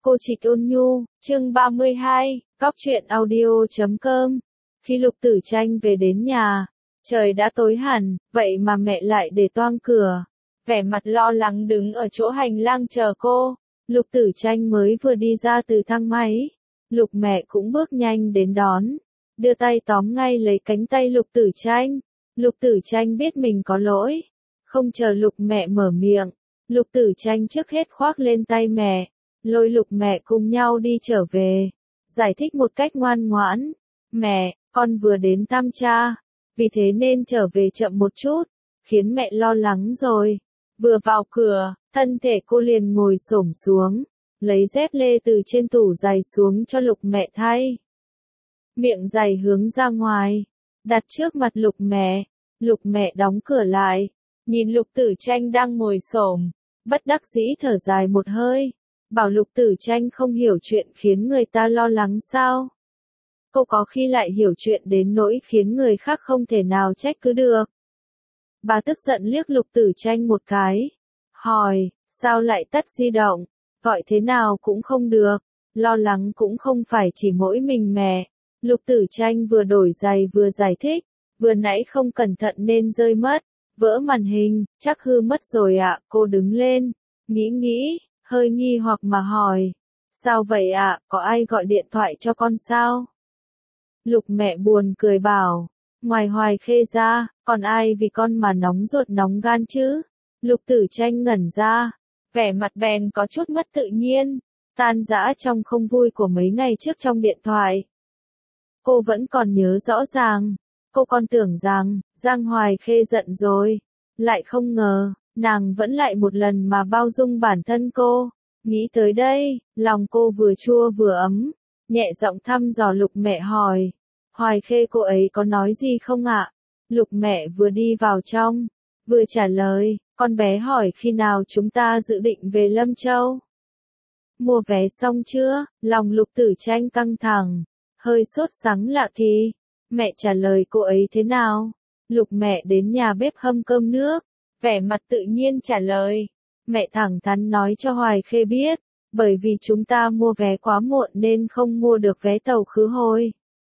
Cô Trịch Ôn Nhu, chương 32, Góc truyện audio.com. Khi Lục Tử Tranh về đến nhà, trời đã tối hẳn, vậy mà mẹ lại để toang cửa. Vẻ mặt lo lắng đứng ở chỗ hành lang chờ cô. Lục Tử Tranh mới vừa đi ra từ thang máy. Lục mẹ cũng bước nhanh đến đón. Đưa tay tóm ngay lấy cánh tay Lục Tử Tranh. Lục Tử Tranh biết mình có lỗi. Không chờ Lục mẹ mở miệng. Lục Tử Tranh trước hết khoác lên tay mẹ. Lôi Lục mẹ cùng nhau đi trở về. Giải thích một cách ngoan ngoãn. Mẹ, con vừa đến thăm cha. Vì thế nên trở về chậm một chút. Khiến mẹ lo lắng rồi. Vừa vào cửa, thân thể cô liền ngồi xổm xuống. Lấy dép lê từ trên tủ giày xuống cho Lục mẹ thay. Miệng giày hướng ra ngoài. Đặt trước mặt Lục mẹ. Lục mẹ đóng cửa lại. Nhìn Lục Tử Tranh đang ngồi xổm. Bất đắc dĩ thở dài một hơi. Bảo Lục Tử Tranh không hiểu chuyện khiến người ta lo lắng sao? Cô có khi lại hiểu chuyện đến nỗi khiến người khác không thể nào trách cứ được. Bà tức giận liếc Lục Tử Tranh một cái. Hỏi, sao lại tắt di động? Gọi thế nào cũng không được. Lo lắng cũng không phải chỉ mỗi mình mẹ. Lục Tử Tranh vừa đổi giày vừa giải thích. Vừa nãy không cẩn thận nên rơi mất. Vỡ màn hình, chắc hư mất rồi ạ. Cô đứng lên. Nghĩ. Hơi nghi hoặc mà hỏi. Sao vậy ạ, có ai gọi điện thoại cho con sao? Lục mẹ buồn cười bảo. Ngoài Hoài Khê ra, còn ai vì con mà nóng ruột nóng gan chứ? Lục Tử Tranh ngẩn ra. Vẻ mặt bèn có chút mất tự nhiên. Tan rã trong không vui của mấy ngày trước trong điện thoại. Cô vẫn còn nhớ rõ ràng. Cô còn tưởng rằng, Giang Hoài Khê giận rồi. Lại không ngờ. Nàng vẫn lại một lần mà bao dung bản thân cô. Nghĩ tới đây, lòng cô vừa chua vừa ấm. Nhẹ giọng thăm dò Lục mẹ hỏi. Hoài Khê cô ấy có nói gì không ạ? Lục mẹ vừa đi vào trong, vừa trả lời. Con bé hỏi khi nào chúng ta dự định về Lâm Châu. Mua vé xong chưa? Lòng Lục Tử Tranh căng thẳng. Hơi sốt sắng lạ thì. Mẹ trả lời cô ấy thế nào? Lục mẹ đến nhà bếp hâm cơm nước. Vẻ mặt tự nhiên trả lời. Mẹ thẳng thắn nói cho Hoài Khê biết. Bởi vì chúng ta mua vé quá muộn nên không mua được vé tàu khứ hồi.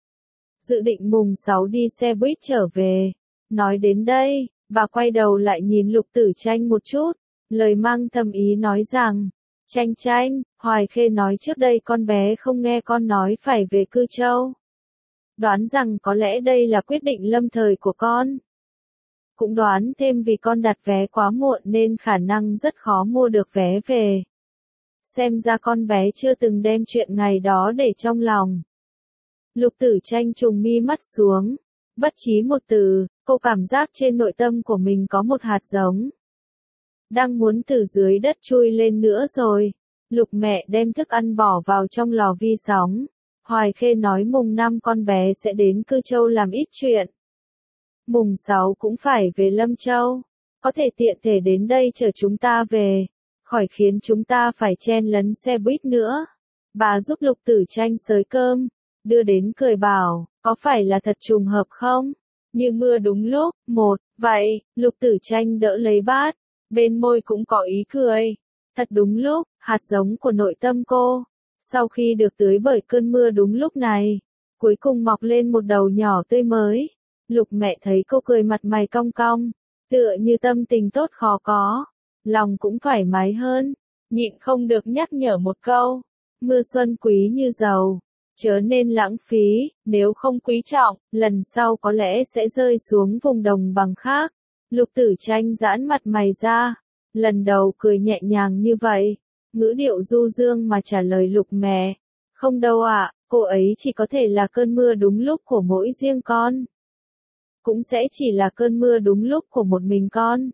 Dự định mùng 6 đi xe buýt trở về. Nói đến đây, bà quay đầu lại nhìn Lục Tử Tranh một chút. Lời mang thâm ý nói rằng. Tranh, Hoài Khê nói trước đây con bé không nghe con nói phải về Cư Châu. Đoán rằng có lẽ đây là quyết định lâm thời của con. Cũng đoán thêm vì con đặt vé quá muộn nên khả năng rất khó mua được vé về. Xem ra con bé chưa từng đem chuyện ngày đó để trong lòng. Lục Tử Tranh trùng mi mắt xuống. Bất trí một từ, cô cảm giác trên nội tâm của mình có một hạt giống. Đang muốn từ dưới đất chui lên nữa rồi. Lục mẹ đem thức ăn bỏ vào trong lò vi sóng. Hoài Khê nói mùng 5 con bé sẽ đến Cư Châu làm ít chuyện. Mùng 6 cũng phải về Lâm Châu. Có thể tiện thể đến đây chờ chúng ta về. Khỏi khiến chúng ta phải chen lấn xe buýt nữa. Bà giúp Lục Tử Tranh xới cơm. Đưa đến cười bảo, có phải là thật trùng hợp không? Như mưa đúng lúc, vậy, Lục Tử Tranh đỡ lấy bát. Bên môi cũng có ý cười. Thật đúng lúc, hạt giống của nội tâm cô. Sau khi được tưới bởi cơn mưa đúng lúc này. Cuối cùng mọc lên một đầu nhỏ tươi mới. Lục mẹ thấy cô cười mặt mày cong cong, tựa như tâm tình tốt khó có, lòng cũng thoải mái hơn, nhịn không được nhắc nhở một câu, mưa xuân quý như dầu, chớ nên lãng phí, nếu không quý trọng, lần sau có lẽ sẽ rơi xuống vùng đồng bằng khác. Lục Tử Tranh giãn mặt mày ra, lần đầu cười nhẹ nhàng như vậy, ngữ điệu du dương mà trả lời Lục mẹ, không đâu ạ, cô ấy chỉ có thể là cơn mưa đúng lúc của mỗi riêng con. Cũng sẽ chỉ là cơn mưa đúng lúc của một mình con.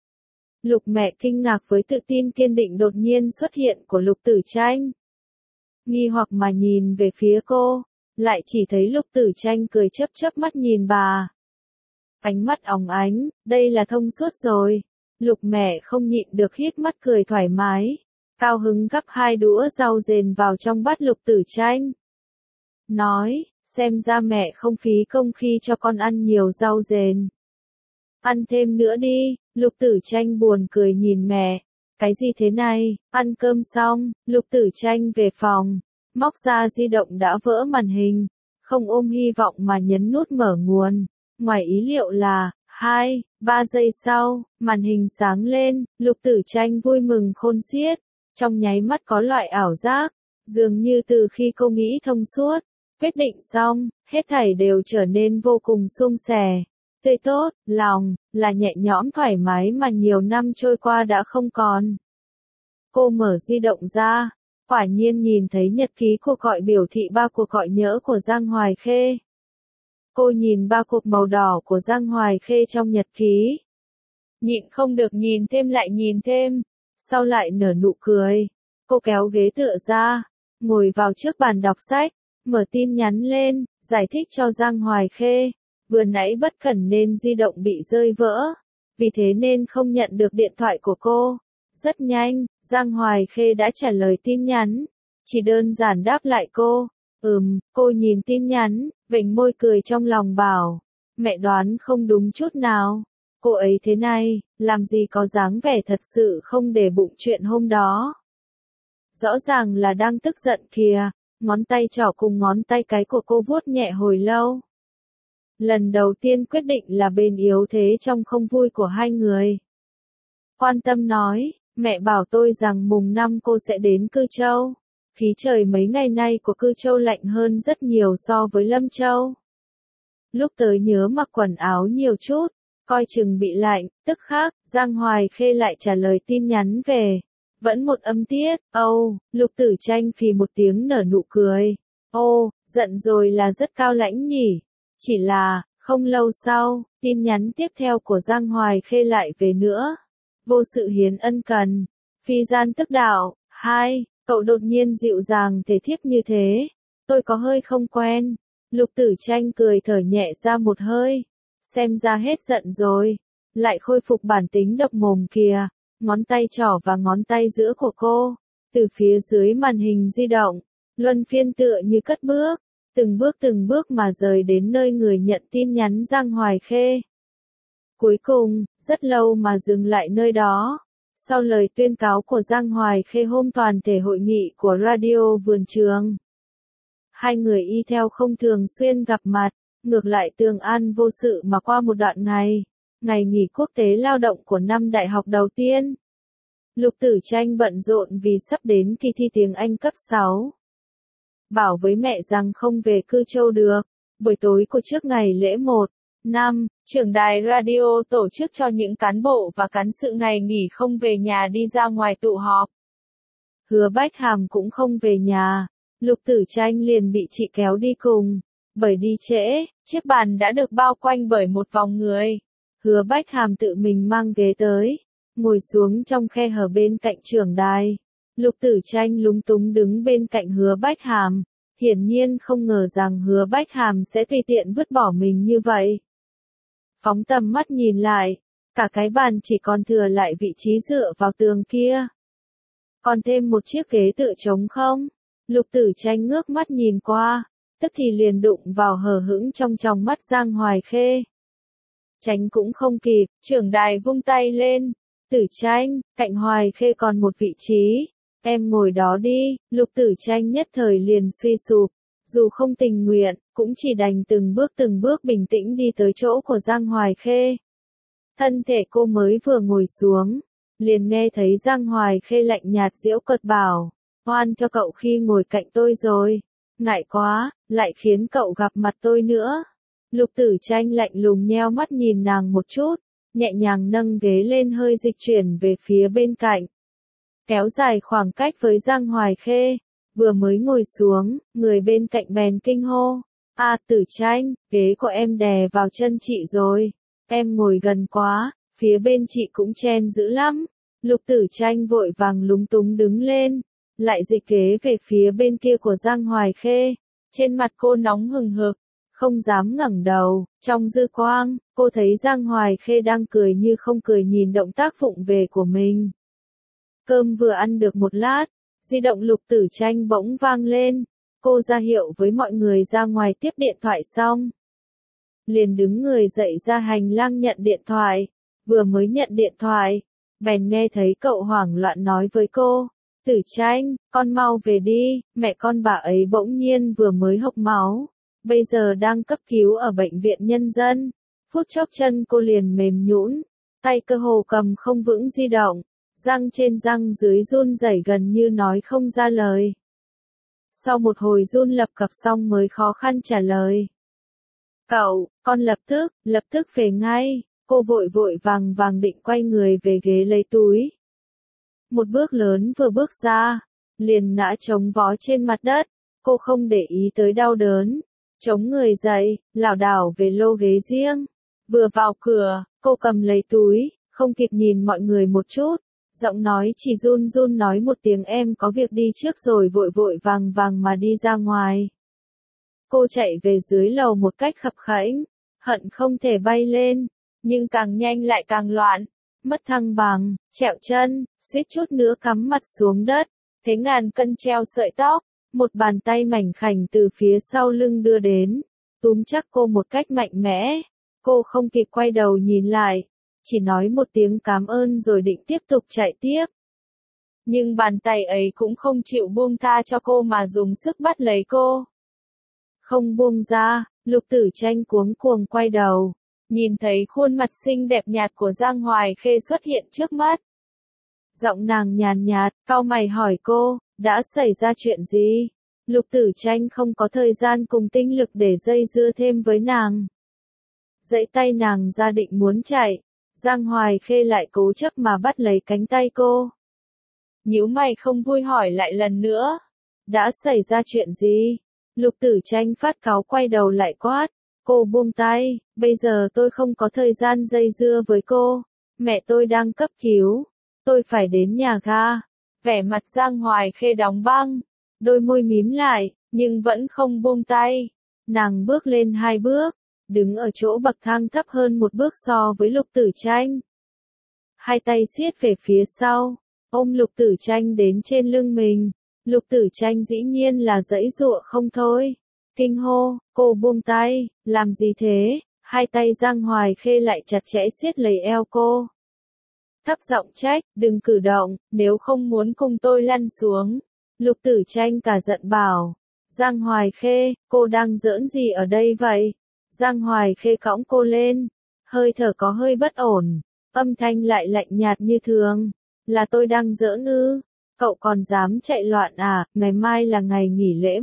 Lục mẹ kinh ngạc với tự tin kiên định đột nhiên xuất hiện của Lục Tử Tranh. Nghi hoặc mà nhìn về phía cô, lại chỉ thấy Lục Tử Tranh cười chớp mắt nhìn bà. Ánh mắt óng ánh, đây là thông suốt rồi. Lục mẹ không nhịn được hít mắt cười thoải mái. Cao hứng gắp 2 đũa rau dền vào trong bát Lục Tử Tranh. Nói, xem ra mẹ không phí công khi cho con ăn nhiều rau dền. Ăn thêm nữa đi, Lục Tử Tranh buồn cười nhìn mẹ. Cái gì thế này, ăn cơm xong, Lục Tử Tranh về phòng, móc ra di động đã vỡ màn hình, không ôm hy vọng mà nhấn nút mở nguồn. Ngoài ý liệu là, 2-3 giây sau, màn hình sáng lên, Lục Tử Tranh vui mừng khôn xiết, trong nháy mắt có loại ảo giác, dường như từ khi cô nghĩ thông suốt, quyết định xong, hết thảy đều trở nên vô cùng suôn sẻ, tươi tốt, lòng, là nhẹ nhõm thoải mái mà nhiều năm trôi qua đã không còn. Cô mở di động ra, quả nhiên nhìn thấy nhật ký cuộc gọi biểu thị 3 cuộc gọi nhỡ của Giang Hoài Khê. Cô nhìn 3 cuộc màu đỏ của Giang Hoài Khê trong nhật ký. Nhịn không được nhìn thêm lại nhìn thêm, sau lại nở nụ cười. Cô kéo ghế tựa ra, ngồi vào trước bàn đọc sách, mở tin nhắn lên, giải thích cho Giang Hoài Khê. Vừa nãy bất cẩn nên di động bị rơi vỡ, vì thế nên không nhận được điện thoại của cô. Rất nhanh, Giang Hoài Khê đã trả lời tin nhắn, chỉ đơn giản đáp lại cô. Cô nhìn tin nhắn, vểnh môi cười trong lòng bảo, mẹ đoán không đúng chút nào. Cô ấy thế này, làm gì có dáng vẻ thật sự không để bụng chuyện hôm đó. Rõ ràng là đang tức giận kìa, ngón tay trỏ cùng ngón tay cái của cô vuốt nhẹ hồi lâu. Lần đầu tiên quyết định là bên yếu thế trong không vui của hai người. Quan tâm nói, mẹ bảo tôi rằng mùng 5 cô sẽ đến Cư Châu. Khí trời mấy ngày nay của Cư Châu lạnh hơn rất nhiều so với Lâm Châu. Lúc tới nhớ mặc quần áo nhiều chút, coi chừng bị lạnh, tức khắc, Giang Hoài Khê lại trả lời tin nhắn về. Vẫn một âm tiết, Lục Tử Tranh phì một tiếng nở nụ cười. Giận rồi là rất cao lãnh nhỉ. Chỉ là, không lâu sau, tin nhắn tiếp theo của Giang Hoài Khê lại về nữa. Vô sự hiến ân cần, phi gian tức đạo, cậu đột nhiên dịu dàng thể thiếp như thế, tôi có hơi không quen. Lục Tử Tranh cười thở nhẹ ra một hơi, xem ra hết giận rồi, lại khôi phục bản tính độc mồm kìa, ngón tay trỏ và ngón tay giữa của cô, từ phía dưới màn hình di động, luân phiên tựa như cất bước, từng bước mà rời đến nơi người nhận tin nhắn Giang Hoài Khê. Cuối cùng, rất lâu mà dừng lại nơi đó. Sau lời tuyên cáo của Giang Hoài Khê hôm toàn thể hội nghị của Radio Vườn Trường, hai người y theo không thường xuyên gặp mặt, ngược lại tương an vô sự mà qua một đoạn ngày nghỉ quốc tế lao động của năm đại học đầu tiên. Lục Tử Tranh bận rộn vì sắp đến kỳ thi tiếng Anh cấp 6. Bảo với mẹ rằng không về Cư Châu được. Buổi tối của trước ngày lễ 1/5, trưởng đài radio tổ chức cho những cán bộ và cán sự ngày nghỉ không về nhà đi ra ngoài tụ họp. Hứa Bách Hàm cũng không về nhà, Lục Tử Tranh liền bị chị kéo đi cùng. Bởi đi trễ, chiếc bàn đã được bao quanh bởi một vòng người. Hứa Bách Hàm tự mình mang ghế tới, ngồi xuống trong khe hở bên cạnh trưởng đài. Lục Tử Tranh lúng túng đứng bên cạnh Hứa Bách Hàm, hiển nhiên không ngờ rằng Hứa Bách Hàm sẽ tùy tiện vứt bỏ mình như vậy. Phóng tầm mắt nhìn lại, cả cái bàn chỉ còn thừa lại vị trí dựa vào tường kia. Còn thêm một chiếc ghế tựa trống không? Lục Tử Tranh ngước mắt nhìn qua, tức thì liền đụng vào hờ hững trong tròng mắt Giang Hoài Khê. Tránh cũng không kịp, trưởng đài vung tay lên. Tử Tranh, cạnh Hoài Khê còn một vị trí. Em ngồi đó đi. Lục Tử Tranh nhất thời liền suy sụp. Dù không tình nguyện, cũng chỉ đành từng bước bình tĩnh đi tới chỗ của Giang Hoài Khê. Thân thể cô mới vừa ngồi xuống, liền nghe thấy Giang Hoài Khê lạnh nhạt giễu cợt bảo, oan cho cậu khi ngồi cạnh tôi rồi. Ngại quá, lại khiến cậu gặp mặt tôi nữa. Lục Tử Tranh lạnh lùng nheo mắt nhìn nàng một chút, nhẹ nhàng nâng ghế lên hơi dịch chuyển về phía bên cạnh. Kéo dài khoảng cách với Giang Hoài Khê, vừa mới ngồi xuống, người bên cạnh bèn kinh hô. Tử Tranh, ghế của em đè vào chân chị rồi. Em ngồi gần quá, phía bên chị cũng chen dữ lắm. Lục Tử Tranh vội vàng lúng túng đứng lên, lại dịch ghế về phía bên kia của Giang Hoài Khê. Trên mặt cô nóng hừng hực, không dám ngẩng đầu, trong dư quang, cô thấy Giang Hoài Khê đang cười như không cười nhìn động tác vụng về của mình. Cơm vừa ăn được một lát, di động Lục Tử Tranh bỗng vang lên, cô ra hiệu với mọi người ra ngoài tiếp điện thoại xong. Liền đứng người dậy ra hành lang nhận điện thoại, vừa mới nhận điện thoại, bèn nghe thấy cậu hoảng loạn nói với cô, Tử Tranh, con mau về đi, mẹ con bà ấy bỗng nhiên vừa mới hộc máu, bây giờ đang cấp cứu ở bệnh viện nhân dân. Phút chốc chân cô liền mềm nhũn, tay cơ hồ cầm không vững di động, răng trên răng dưới run rẩy gần như nói không ra lời. Sau một hồi run lập cập xong mới khó khăn trả lời. Cậu, con lập tức về ngay, cô vội vội vàng vàng định quay người về ghế lấy túi. Một bước lớn vừa bước ra, liền ngã chống vó trên mặt đất, cô không để ý tới đau đớn, chống người dậy, lảo đảo về lô ghế riêng. Vừa vào cửa, cô cầm lấy túi, không kịp nhìn mọi người một chút, giọng nói chỉ run run nói một tiếng em có việc đi trước rồi vội vội vàng vàng mà đi ra ngoài. Cô chạy về dưới lầu một cách khập khẽnh, hận không thể bay lên, nhưng càng nhanh lại càng loạn, mất thăng bằng, trẹo chân, suýt chút nữa cắm mặt xuống đất, thế ngàn cân treo sợi tóc, một bàn tay mảnh khảnh từ phía sau lưng đưa đến, túm chắc cô một cách mạnh mẽ. Cô không kịp quay đầu nhìn lại, chỉ nói một tiếng cảm ơn rồi định tiếp tục chạy tiếp. Nhưng bàn tay ấy cũng không chịu buông tha cho cô mà dùng sức bắt lấy cô. Không buông ra, Lục Tử Tranh cuống cuồng quay đầu, nhìn thấy khuôn mặt xinh đẹp nhạt của Giang Hoài Khê xuất hiện trước mắt. Giọng nàng nhàn nhạt, cau mày hỏi cô, đã xảy ra chuyện gì? Lục Tử Tranh không có thời gian cùng tinh lực để dây dưa thêm với nàng. Giãy tay nàng ra định muốn chạy, Giang Hoài Khê lại cố chấp mà bắt lấy cánh tay cô. Nhíu mày không vui hỏi lại lần nữa. Đã xảy ra chuyện gì? Lục Tử Tranh phát cáu quay đầu lại quát. Cô buông tay, bây giờ tôi không có thời gian dây dưa với cô. Mẹ tôi đang cấp cứu. Tôi phải đến nhà ga. Vẻ mặt Giang Hoài Khê đóng băng. Đôi môi mím lại, nhưng vẫn không buông tay. Nàng bước lên 2 bước, đứng ở chỗ bậc thang thấp hơn một bước so với Lục Tử Tranh. Hai tay siết về phía sau, ôm Lục Tử Tranh đến trên lưng mình. Lục Tử Tranh dĩ nhiên là giãy giụa không thôi. Kinh hô, cô buông tay, làm gì thế? Hai tay Giang Hoài Khê lại chặt chẽ siết lấy eo cô. Thấp giọng trách, đừng cử động, nếu không muốn cùng tôi lăn xuống. Lục Tử Tranh cả giận bảo. Giang Hoài Khê, cô đang giỡn gì ở đây vậy? Giang Hoài Khê cõng cô lên, hơi thở có hơi bất ổn, âm thanh lại lạnh nhạt như thường. Là tôi đang giỡn ư? Cậu còn dám chạy loạn à? Ngày mai là ngày nghỉ lễ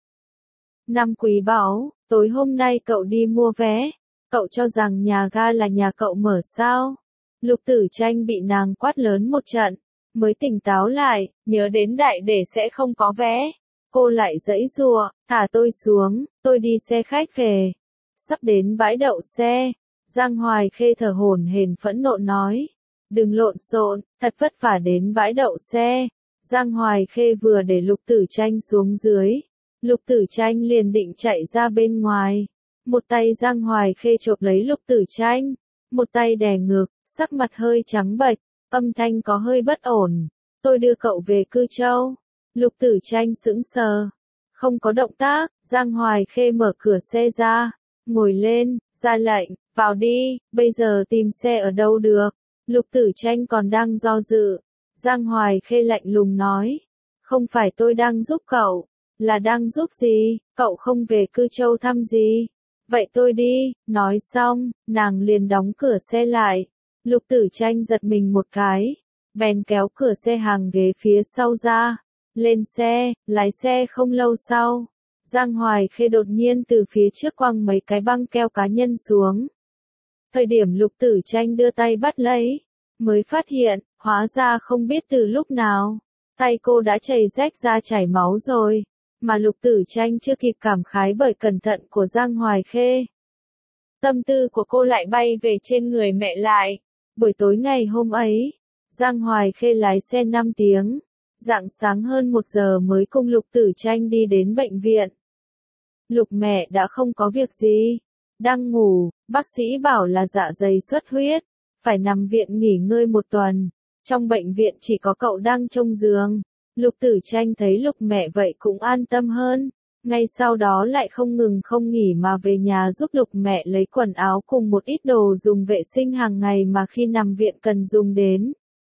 1/5 Quý Báu, tối hôm nay cậu đi mua vé. Cậu cho rằng nhà ga là nhà cậu mở sao? Lục Tử Tranh bị nàng quát lớn một trận, mới tỉnh táo lại, nhớ đến đại để sẽ không có vé. Cô lại giãy giụa, thả tôi xuống, tôi đi xe khách về. Sắp đến bãi đậu xe, Giang Hoài Khê thở hổn hển phẫn nộ nói. Đừng lộn xộn, thật vất vả đến bãi đậu xe. Giang Hoài Khê vừa để Lục Tử Tranh xuống dưới. Lục Tử Tranh liền định chạy ra bên ngoài. Một tay Giang Hoài Khê chộp lấy Lục Tử Tranh, một tay đè ngực, sắc mặt hơi trắng bệch, âm thanh có hơi bất ổn. Tôi đưa cậu về Cư Châu. Lục Tử Tranh sững sờ, không có động tác. Giang Hoài Khê mở cửa xe ra, ngồi lên, ra lệnh, vào đi, bây giờ tìm xe ở đâu được. Lục Tử Tranh còn đang do dự. Giang Hoài Khê lạnh lùng nói, không phải tôi đang giúp cậu, là đang giúp gì, cậu không về Cư Châu thăm gì. Vậy tôi đi, nói xong, nàng liền đóng cửa xe lại. Lục Tử Tranh giật mình một cái, bèn kéo cửa xe hàng ghế phía sau ra, lên xe, lái xe. Không lâu sau, Giang Hoài Khê đột nhiên từ phía trước quăng mấy cái băng keo cá nhân xuống. Thời điểm Lục Tử Tranh đưa tay bắt lấy, mới phát hiện, hóa ra không biết từ lúc nào, tay cô đã chảy rách ra chảy máu rồi, mà Lục Tử Tranh chưa kịp cảm khái bởi cẩn thận của Giang Hoài Khê. Tâm tư của cô lại bay về trên người mẹ lại. Buổi tối ngày hôm ấy, Giang Hoài Khê lái xe 5 tiếng, rạng sáng hơn 1 giờ mới cùng Lục Tử Tranh đi đến bệnh viện. Lục mẹ đã không có việc gì, đang ngủ, bác sĩ bảo là dạ dày xuất huyết, phải nằm viện nghỉ ngơi 1 tuần. Trong bệnh viện chỉ có cậu đang trông giường. Lục Tử Tranh thấy Lục mẹ vậy cũng an tâm hơn. Ngay sau đó lại không ngừng không nghỉ mà về nhà giúp Lục mẹ lấy quần áo cùng một ít đồ dùng vệ sinh hàng ngày mà khi nằm viện cần dùng đến.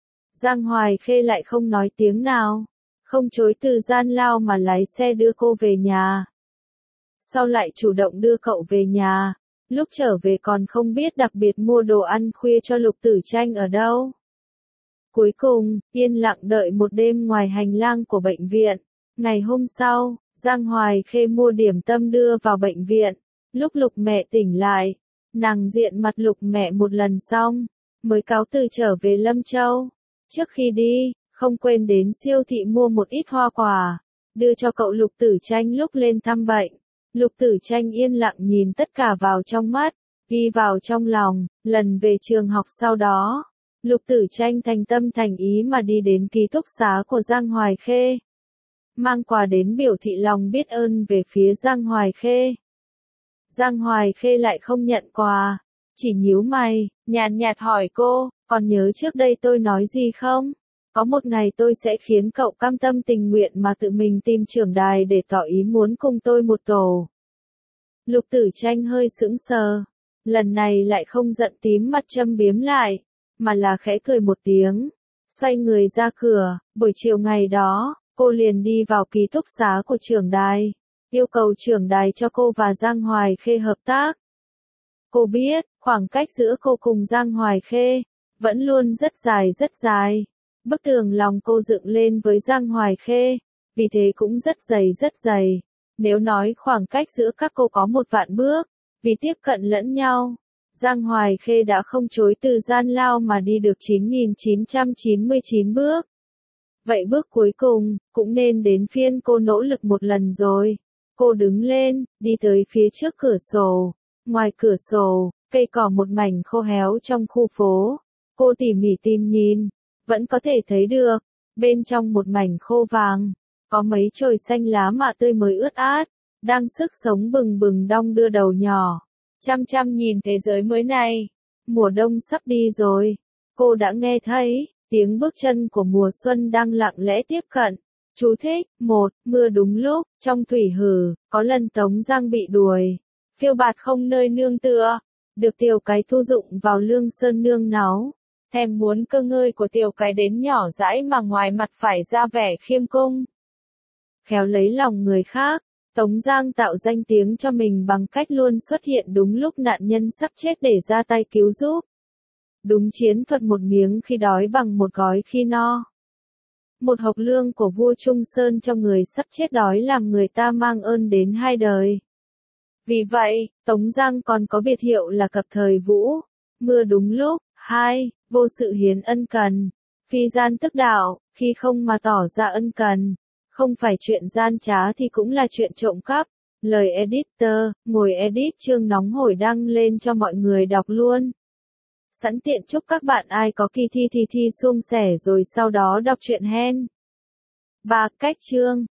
Giang Hoài Khê lại không nói tiếng nào, không chối từ gian lao mà lái xe đưa cô về nhà. Sau lại chủ động đưa cậu về nhà, lúc trở về còn không biết đặc biệt mua đồ ăn khuya cho Lục Tử Tranh ở đâu. Cuối cùng, yên lặng đợi một đêm ngoài hành lang của bệnh viện. Ngày hôm sau, Giang Hoài Khê mua điểm tâm đưa vào bệnh viện. Lúc Lục mẹ tỉnh lại, nàng diện mặt Lục mẹ một lần xong, mới cáo từ trở về Lâm Châu. Trước khi đi, không quên đến siêu thị mua một ít hoa quả, đưa cho cậu Lục Tử Tranh lúc lên thăm bệnh. Lục Tử Tranh yên lặng nhìn tất cả vào trong mắt, ghi vào trong lòng. Lần về trường học sau đó, Lục Tử Tranh thành tâm thành ý mà đi đến ký túc xá của Giang Hoài Khê, mang quà đến biểu thị lòng biết ơn về phía Giang Hoài Khê. Giang Hoài Khê lại không nhận quà, chỉ nhíu mày, nhàn nhạt hỏi cô, còn nhớ trước đây tôi nói gì không? Có một ngày tôi sẽ khiến cậu cam tâm tình nguyện mà tự mình tìm trưởng đài để tỏ ý muốn cùng tôi một tổ. Lục Tử Tranh hơi sững sờ, lần này lại không giận tím mặt châm biếm lại, mà là khẽ cười một tiếng, xoay người ra cửa. Buổi chiều ngày đó, cô liền đi vào ký túc xá của trưởng đài, yêu cầu trưởng đài cho cô và Giang Hoài Khê hợp tác. Cô biết, khoảng cách giữa cô cùng Giang Hoài Khê vẫn luôn rất dài. Bức tường lòng cô dựng lên với Giang Hoài Khê, vì thế cũng rất dày. Nếu nói khoảng cách giữa các cô có 1.000.000 bước, vì tiếp cận lẫn nhau, Giang Hoài Khê đã không chối từ gian lao mà đi được 9.999 bước. Vậy bước cuối cùng, cũng nên đến phiên cô nỗ lực một lần rồi. Cô đứng lên, đi tới phía trước cửa sổ. Ngoài cửa sổ, cây cỏ một mảnh khô héo trong khu phố. Cô tỉ mỉ tìm nhìn, vẫn có thể thấy được, bên trong một mảnh khô vàng, có mấy chồi xanh lá mạ tươi mới ướt át, đang sức sống bừng bừng đong đưa đầu nhỏ. Chăm nhìn thế giới mới này. Mùa đông sắp đi rồi. Cô đã nghe thấy tiếng bước chân của mùa xuân đang lặng lẽ tiếp cận. Chú thích: 1. Mưa đúng lúc, trong thủy hử, có lần Tống Giang bị đuổi, phiêu bạt không nơi nương tựa, được Tiểu Cái thu dụng vào Lương Sơn nương náu. Thèm muốn cơ ngơi của Tiểu Cái đến nhỏ dãi mà ngoài mặt phải ra vẻ khiêm cung, khéo lấy lòng người khác. Tống Giang tạo danh tiếng cho mình bằng cách luôn xuất hiện đúng lúc nạn nhân sắp chết để ra tay cứu giúp. Đúng chiến thuật một miếng khi đói bằng một gói khi no. Một hộp lương của vua Trung Sơn cho người sắp chết đói làm người ta mang ơn đến 2 đời. Vì vậy, Tống Giang còn có biệt hiệu là cập thời vũ, mưa đúng lúc. 2. Vô sự hiến ân cần, phi gian tức đạo, khi không mà tỏ ra ân cần. Không phải chuyện gian trá thì cũng là chuyện trộm cắp. Lời editor, ngồi edit chương nóng hổi đăng lên cho mọi người đọc luôn. Sẵn tiện chúc các bạn ai có kỳ thi suôn sẻ rồi sau đó đọc truyện hen. 3. Cách chương